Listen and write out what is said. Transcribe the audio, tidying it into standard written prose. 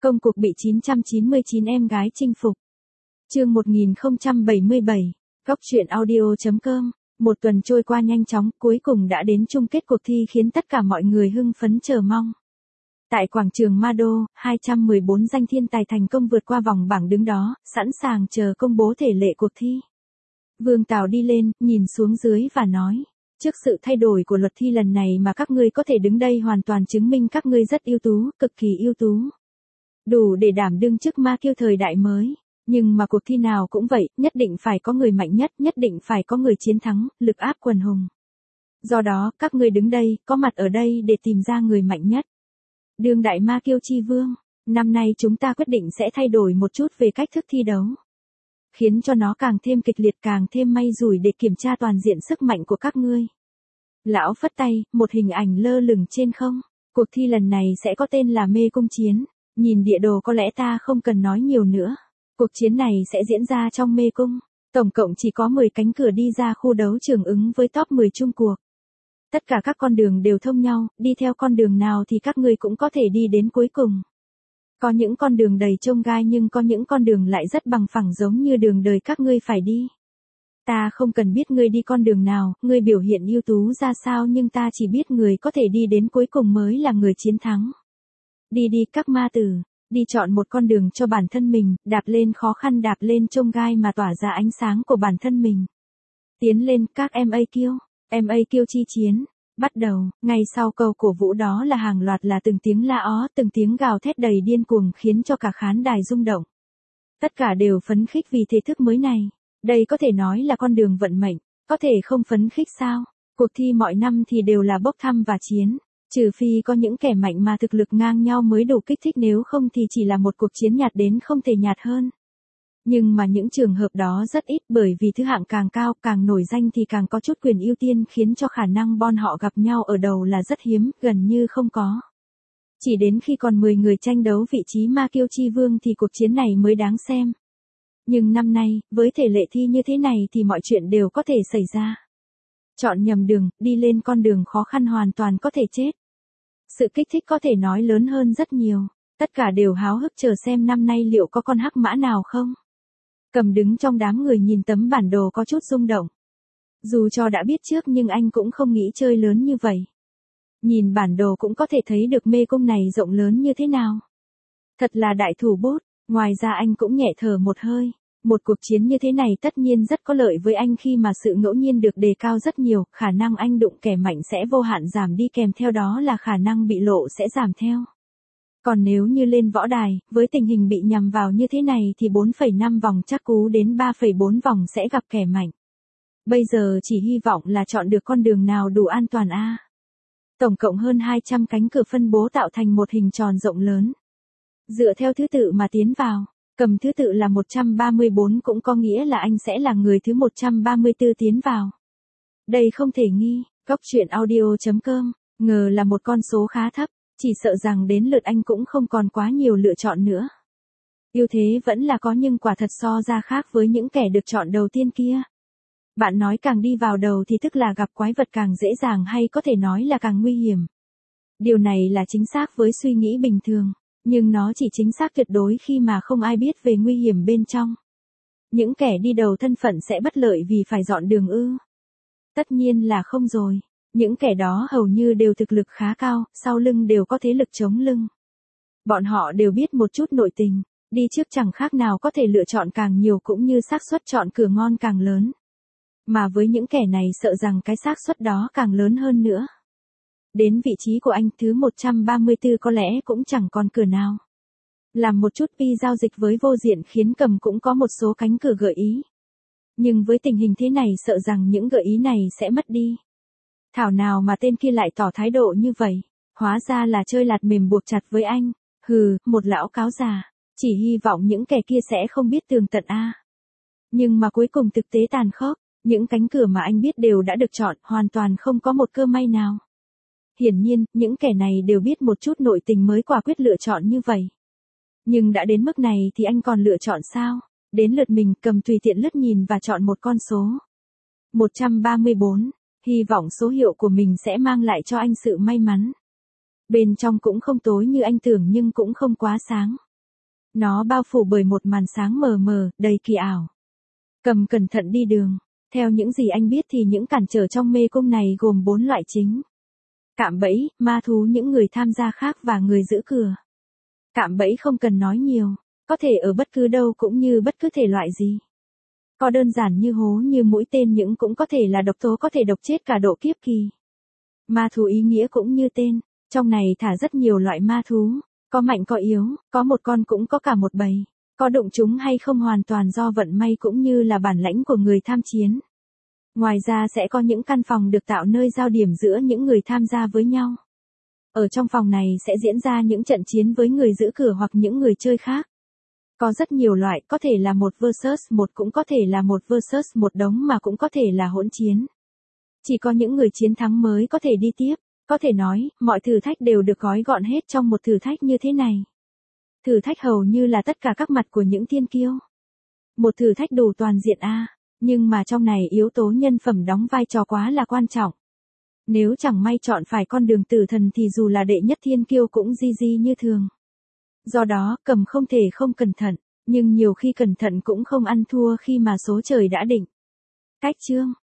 Công cuộc bị 999 em gái chinh phục. Chương 1077, Góc truyện audio.com. Một tuần trôi qua nhanh chóng, cuối cùng đã đến chung kết cuộc thi khiến tất cả mọi người hưng phấn chờ mong. Tại quảng trường Mado, 214 danh thiên tài thành công vượt qua vòng bảng đứng đó, sẵn sàng chờ công bố thể lệ cuộc thi. Vương Tào đi lên, nhìn xuống dưới và nói, trước sự thay đổi của luật thi lần này mà các ngươi có thể đứng đây hoàn toàn chứng minh các ngươi rất ưu tú, cực kỳ ưu tú. Đủ để đảm đương chức ma kiêu thời đại mới. Nhưng mà cuộc thi nào cũng vậy, nhất định phải có người mạnh nhất, nhất định phải có người chiến thắng, lực áp quần hùng. Do đó, các ngươi đứng đây, có mặt ở đây để tìm ra người mạnh nhất. Đương đại ma kiêu chi vương, năm nay chúng ta quyết định sẽ thay đổi một chút về cách thức thi đấu. Khiến cho nó càng thêm kịch liệt, càng thêm may rủi để kiểm tra toàn diện sức mạnh của các ngươi. Lão phất tay, một hình ảnh lơ lửng trên không. Cuộc thi lần này sẽ có tên là Mê Cung Chiến. Nhìn địa đồ có lẽ ta không cần nói nhiều nữa. Cuộc chiến này sẽ diễn ra trong mê cung. Tổng cộng chỉ có 10 cánh cửa đi ra khu đấu trường ứng với top 10 chung cuộc. Tất cả các con đường đều thông nhau, đi theo con đường nào thì các ngươi cũng có thể đi đến cuối cùng. Có những con đường đầy chông gai nhưng có những con đường lại rất bằng phẳng giống như đường đời các ngươi phải đi. Ta không cần biết ngươi đi con đường nào, ngươi biểu hiện ưu tú ra sao nhưng ta chỉ biết người có thể đi đến cuối cùng mới là người chiến thắng. Đi đi các ma tử. Đi chọn một con đường cho bản thân mình, đạp lên khó khăn, đạp lên chông gai mà tỏa ra ánh sáng của bản thân mình. Tiến lên các MAQ chi chiến. Bắt đầu, ngay sau câu cổ vũ đó là hàng loạt là từng tiếng la ó, từng tiếng gào thét đầy điên cuồng khiến cho cả khán đài rung động. Tất cả đều phấn khích vì thể thức mới này. Đây có thể nói là con đường vận mệnh, có thể không phấn khích sao? Cuộc thi mọi năm thì đều là bốc thăm và chiến. Trừ phi có những kẻ mạnh mà thực lực ngang nhau mới đủ kích thích, nếu không thì chỉ là một cuộc chiến nhạt đến không thể nhạt hơn. Nhưng mà những trường hợp đó rất ít, bởi vì thứ hạng càng cao, càng nổi danh thì càng có chút quyền ưu tiên, khiến cho khả năng bọn họ gặp nhau ở đầu là rất hiếm, gần như không có. Chỉ đến khi còn 10 người tranh đấu vị trí ma kiêu chi vương thì cuộc chiến này mới đáng xem. Nhưng năm nay, với thể lệ thi như thế này thì mọi chuyện đều có thể xảy ra. Chọn nhầm đường, đi lên con đường khó khăn hoàn toàn có thể chết. Sự kích thích có thể nói lớn hơn rất nhiều. Tất cả đều háo hức chờ xem năm nay liệu có con hắc mã nào không. Cầm đứng trong đám người nhìn tấm bản đồ có chút rung động. Dù cho đã biết trước nhưng anh cũng không nghĩ chơi lớn như vậy. Nhìn bản đồ cũng có thể thấy được mê cung này rộng lớn như thế nào. Thật là đại thủ bút. Ngoài ra anh cũng nhẹ thở một hơi. Một cuộc chiến như thế này tất nhiên rất có lợi với anh khi mà sự ngẫu nhiên được đề cao rất nhiều, khả năng anh đụng kẻ mạnh sẽ vô hạn giảm đi, kèm theo đó là khả năng bị lộ sẽ giảm theo. Còn nếu như lên võ đài, với tình hình bị nhằm vào như thế này thì 4,5 vòng chắc cú đến 3,4 vòng sẽ gặp kẻ mạnh. Bây giờ chỉ hy vọng là chọn được con đường nào đủ an toàn a. Tổng cộng hơn 200 cánh cửa phân bố tạo thành một hình tròn rộng lớn. Dựa theo thứ tự mà tiến vào. Cầm thứ tự là 134 cũng có nghĩa là anh sẽ là người thứ 134 tiến vào. Đây không thể nghi, Góc truyện audio.com, ngờ là một con số khá thấp, chỉ sợ rằng đến lượt anh cũng không còn quá nhiều lựa chọn nữa. Ưu thế vẫn là có nhưng quả thật so ra khác với những kẻ được chọn đầu tiên kia. Bạn nói càng đi vào đầu thì tức là gặp quái vật càng dễ dàng, hay có thể nói là càng nguy hiểm. Điều này là chính xác với suy nghĩ bình thường. Nhưng nó chỉ chính xác tuyệt đối khi mà không ai biết về nguy hiểm bên trong. Những kẻ đi đầu thân phận sẽ bất lợi vì phải dọn đường ư? Tất nhiên là không rồi. Những kẻ đó hầu như đều thực lực khá cao, sau lưng đều có thế lực chống lưng. Bọn họ đều biết một chút nội tình, đi trước chẳng khác nào có thể lựa chọn càng nhiều cũng như xác suất chọn cửa ngon càng lớn. Mà với những kẻ này sợ rằng cái xác suất đó càng lớn hơn nữa. Đến vị trí của anh thứ 134 có lẽ cũng chẳng còn cửa nào. Làm một chút giao dịch với vô diện khiến Cầm cũng có một số cánh cửa gợi ý. Nhưng với tình hình thế này sợ rằng những gợi ý này sẽ mất đi. Thảo nào mà tên kia lại tỏ thái độ như vậy, hóa ra là chơi lạt mềm buộc chặt với anh. Hừ, một lão cáo già, chỉ hy vọng những kẻ kia sẽ không biết tường tận a. Nhưng mà cuối cùng thực tế tàn khốc, những cánh cửa mà anh biết đều đã được chọn, hoàn toàn không có một cơ may nào. Hiển nhiên, những kẻ này đều biết một chút nội tình mới quả quyết lựa chọn như vậy. Nhưng đã đến mức này thì anh còn lựa chọn sao? Đến lượt mình, Cầm tùy tiện lướt nhìn và chọn một con số. 134, hy vọng số hiệu của mình sẽ mang lại cho anh sự may mắn. Bên trong cũng không tối như anh tưởng nhưng cũng không quá sáng. Nó bao phủ bởi một màn sáng mờ mờ, đầy kỳ ảo. Cầm cẩn thận đi đường. Theo những gì anh biết thì những cản trở trong mê cung này gồm 4 loại chính. Cạm bẫy, ma thú, những người tham gia khác và người giữ cửa. Cạm bẫy không cần nói nhiều, có thể ở bất cứ đâu cũng như bất cứ thể loại gì. Có đơn giản như hố như mũi tên, nhưng cũng có thể là độc tố có thể độc chết cả độ kiếp kỳ. Ma thú ý nghĩa cũng như tên, trong này thả rất nhiều loại ma thú, có mạnh có yếu, có một con cũng có cả một bầy, có đụng chúng hay không hoàn toàn do vận may cũng như là bản lãnh của người tham chiến. Ngoài ra sẽ có những căn phòng được tạo nơi giao điểm giữa những người tham gia với nhau. Ở trong phòng này sẽ diễn ra những trận chiến với người giữ cửa hoặc những người chơi khác. Có rất nhiều loại, có thể là 1 vs 1, cũng có thể là 1 vs 1 đống, mà cũng có thể là hỗn chiến. Chỉ có những người chiến thắng mới có thể đi tiếp. Có thể nói, mọi thử thách đều được gói gọn hết trong một thử thách như thế này. Thử thách hầu như là tất cả các mặt của những thiên kiêu. Một thử thách đủ toàn diện a, nhưng mà trong này yếu tố nhân phẩm đóng vai trò quá là quan trọng. Nếu chẳng may chọn phải con đường tử thần thì dù là đệ nhất thiên kiêu cũng GG như thường. Do đó, Cầm không thể không cẩn thận, nhưng nhiều khi cẩn thận cũng không ăn thua khi mà số trời đã định. Cách chương